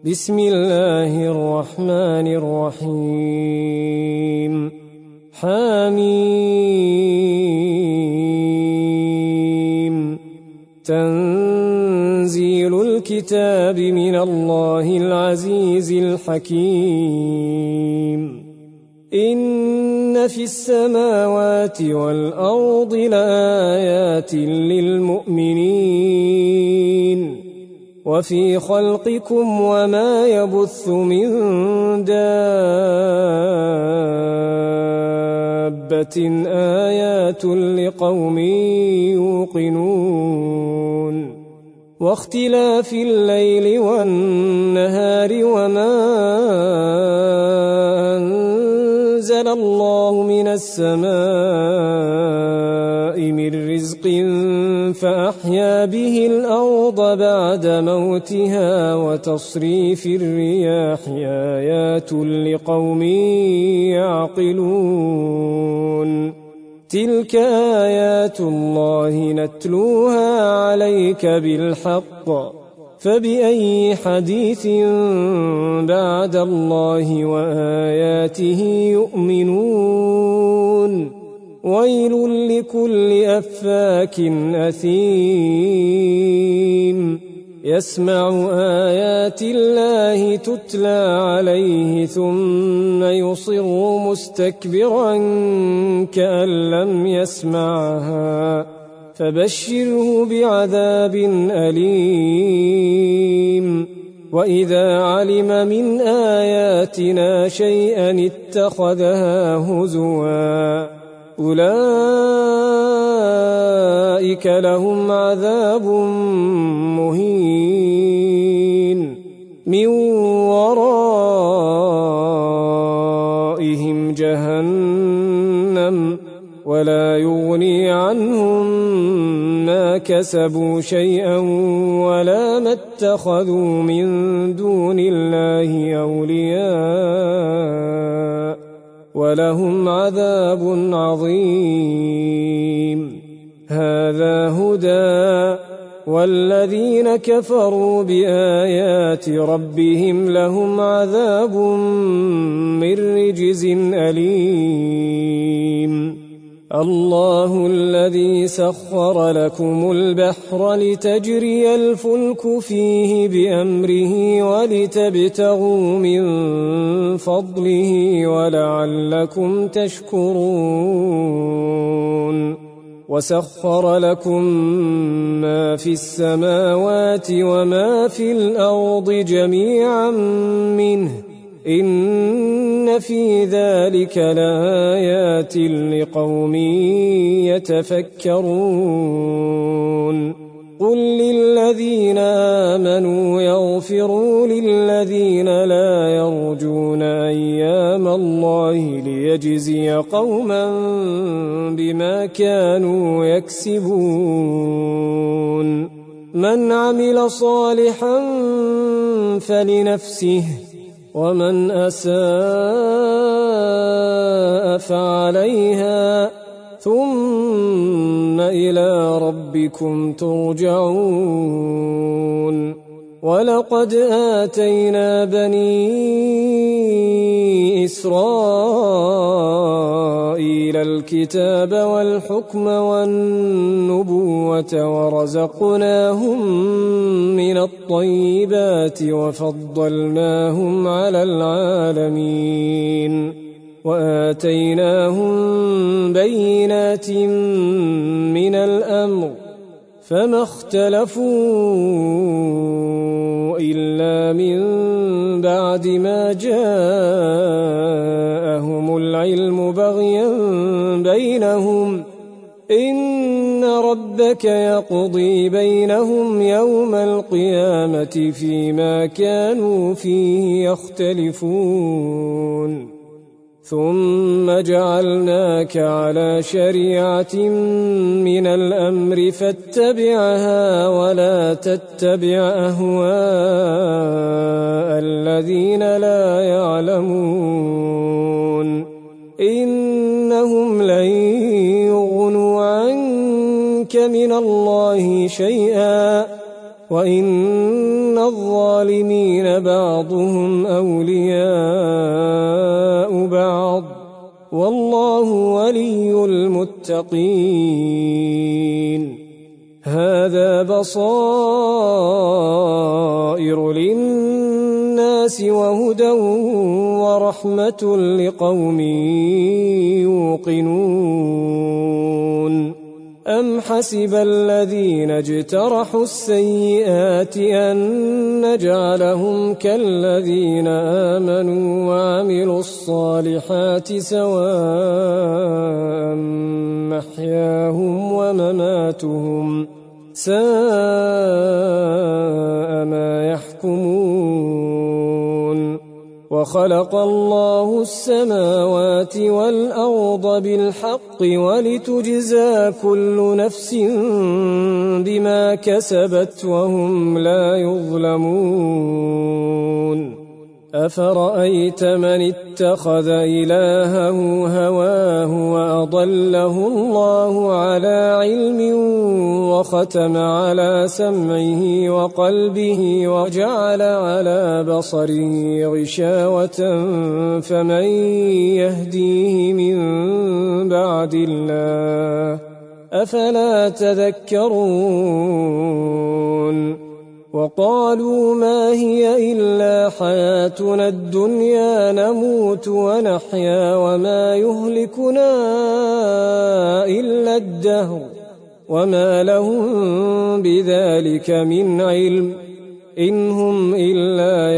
بسم الله الرحمن الرحيم حميم تنزيل الكتاب من الله العزيز الحكيم إن في السماوات والأرض لآيات للمؤمنين وفي خلقكم وما يبث من دابة آيات لقوم يوقنون واختلاف الليل والنهار وما أنزل الله من السماء من رزق فأحيا به الأرض بعد موتها وتصريف الرياح آيات لقوم يعقلون تلك آيات الله نتلوها عليك بالحق فبأي حديث بعد الله وآياته يؤمنون ويل لكل أفاك أثيم يسمع آيات الله تتلى عليه ثم يصر مستكبرا كأن لم يسمعها فبشره بعذاب أليم وإذا علم من آياتنا شيئا اتخذها هزوا أولئك لهم عذاب مهين من ورائهم جهنم ولا يغني عنهم ما كسبوا شيئا ولا ما اتخذوا من دون الله أولياء ولهم عذاب عظيم هذا هدى والذين كفروا بآيات ربهم لهم عذاب من رجز أليم الله الذي سخر لكم البحر لتجري الفلك فيه بأمره ولتبتغوا من فضله ولعلكم تشكرون وسخر لكم ما في السماوات وما في الأرض جميعا منه إن في ذلك لآيات لقوم يتفكرون قل للذين آمنوا يغفروا للذين لا يرجون أيام الله ليجزي قوما بما كانوا يكسبون من عمل صالحا فلنفسه ومن أساء فعليها ثم إلى ربكم ترجعون ولقد آتينا بني إسرائيل الكتاب والحكم والنبوة ورزقناهم من الطيبات وفضلناهم على العالمين وآتيناهم بينات من الأمر فما اختلفوا إلا من بعد ما جاءهم العلم بغيا بينهم إن ربك يقضي بينهم يوم القيامة فيما كانوا فيه يختلفون ثم جعلناك على شريعة من الأمر فاتبعها ولا تتبع أهواء الذين لا يعلمون إنهم لن يغنوا عنك من الله شيئا وإن الظالمين بعد بعضهم أولياء بعض والله ولي المتقين هذا بصائر للناس وهدى ورحمة لقوم يوقنون أم حسب الذين اجترحوا السيئات أن نجعلهم كالذين آمنوا وعملوا الصالحات سواء محياهم ومماتهم ساء ما يحكمون وخلق الله السماوات والأرض بالحق ولتجزى كل نفس بما كسبت وهم لا يظلمون أفرأيت من اتخذ إلهه هواه وأضله الله على علم وختم على سمعه وقلبه وجعل على بصره غشاوة فمن يهديه من بعد الله أفلا تذكرون وقالوا ما هي إلا حياتنا الدنيا نموت ونحيا وما يهلكنا إلا الدهر وما لهم بذلك من علم إن هم إلا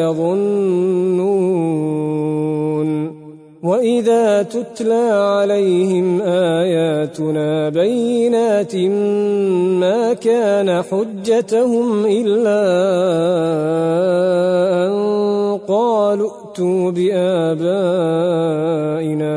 يظنون وإذا تتلى عليهم آياتنا بينات ما كان حجتهم إلا أن قالوا ائتوا بآبائنا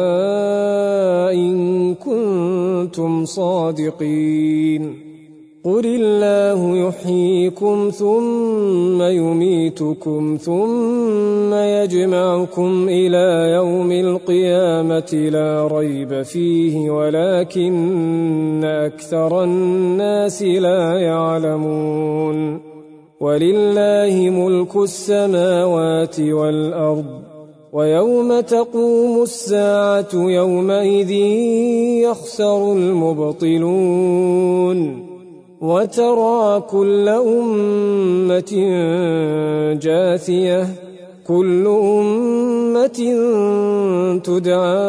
إن كنتم صادقين قل الله يحييكم ثم يميتكم ثم يجمعكم إلى يوم القيامة لا ريب فيه ولكن أكثر الناس لا يعلمون ولله ملك السماوات والأرض ويوم تقوم الساعة يومئذ يخسر المبطلون وترى كل أمة جاثية كل أمة تدعى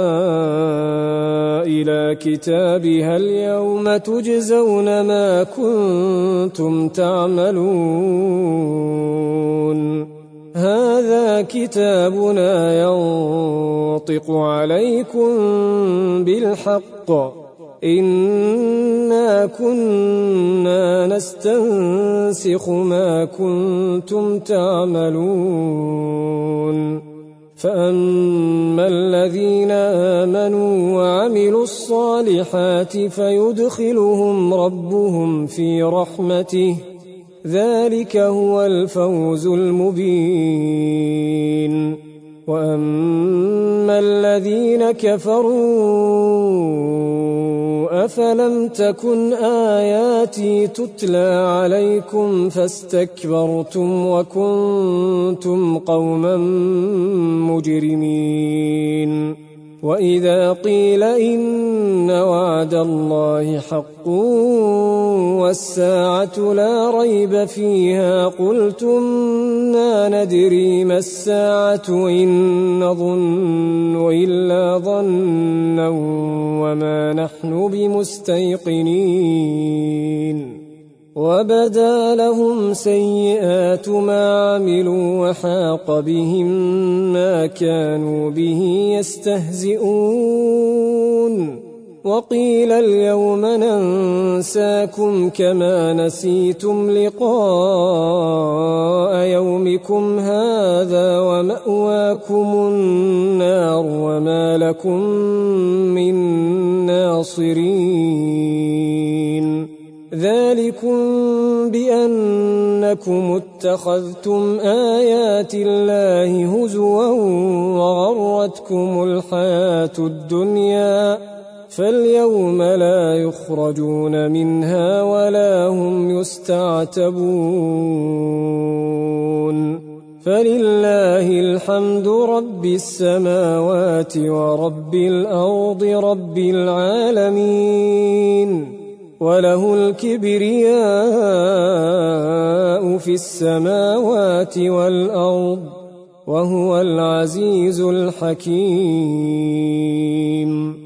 إلى كتابها اليوم تجزون ما كنتم تعملون هذا كتابنا ينطق عليكم بالحق إنا كنا نستنسخ ما كنتم تعملون فأما الذين آمنوا وعملوا الصالحات فيدخلهم ربهم في رحمته ذلك هو الفوز المبين وأما الذين كفروا أفلم تكن آياتي تتلى عليكم فاستكبرتم وكنتم قوما مجرمين وإذا قيل إن وعد الله حق والساعة لا ريب فيها قلتم ما ندري ما الساعة إن نظن إلا ظنا وما نحن بمستيقنين وبدا لهم سيئات ما عملوا وحاق بهم ما كانوا به يستهزئون وقيل اليوم ننساكم كما نسيتم لقاء يومكم هذا ومأواكم النار وما لكم من ناصرين ذلكم بأنكم اتخذتم آيات الله هزوا وغرتكم الحياة الدنيا فاليوم لا يخرجون منها ولا هم يستعتبون فلله الحمد رب السماوات ورب الأرض رب العالمين وله الكبرياء في السماوات والأرض وهو العزيز الحكيم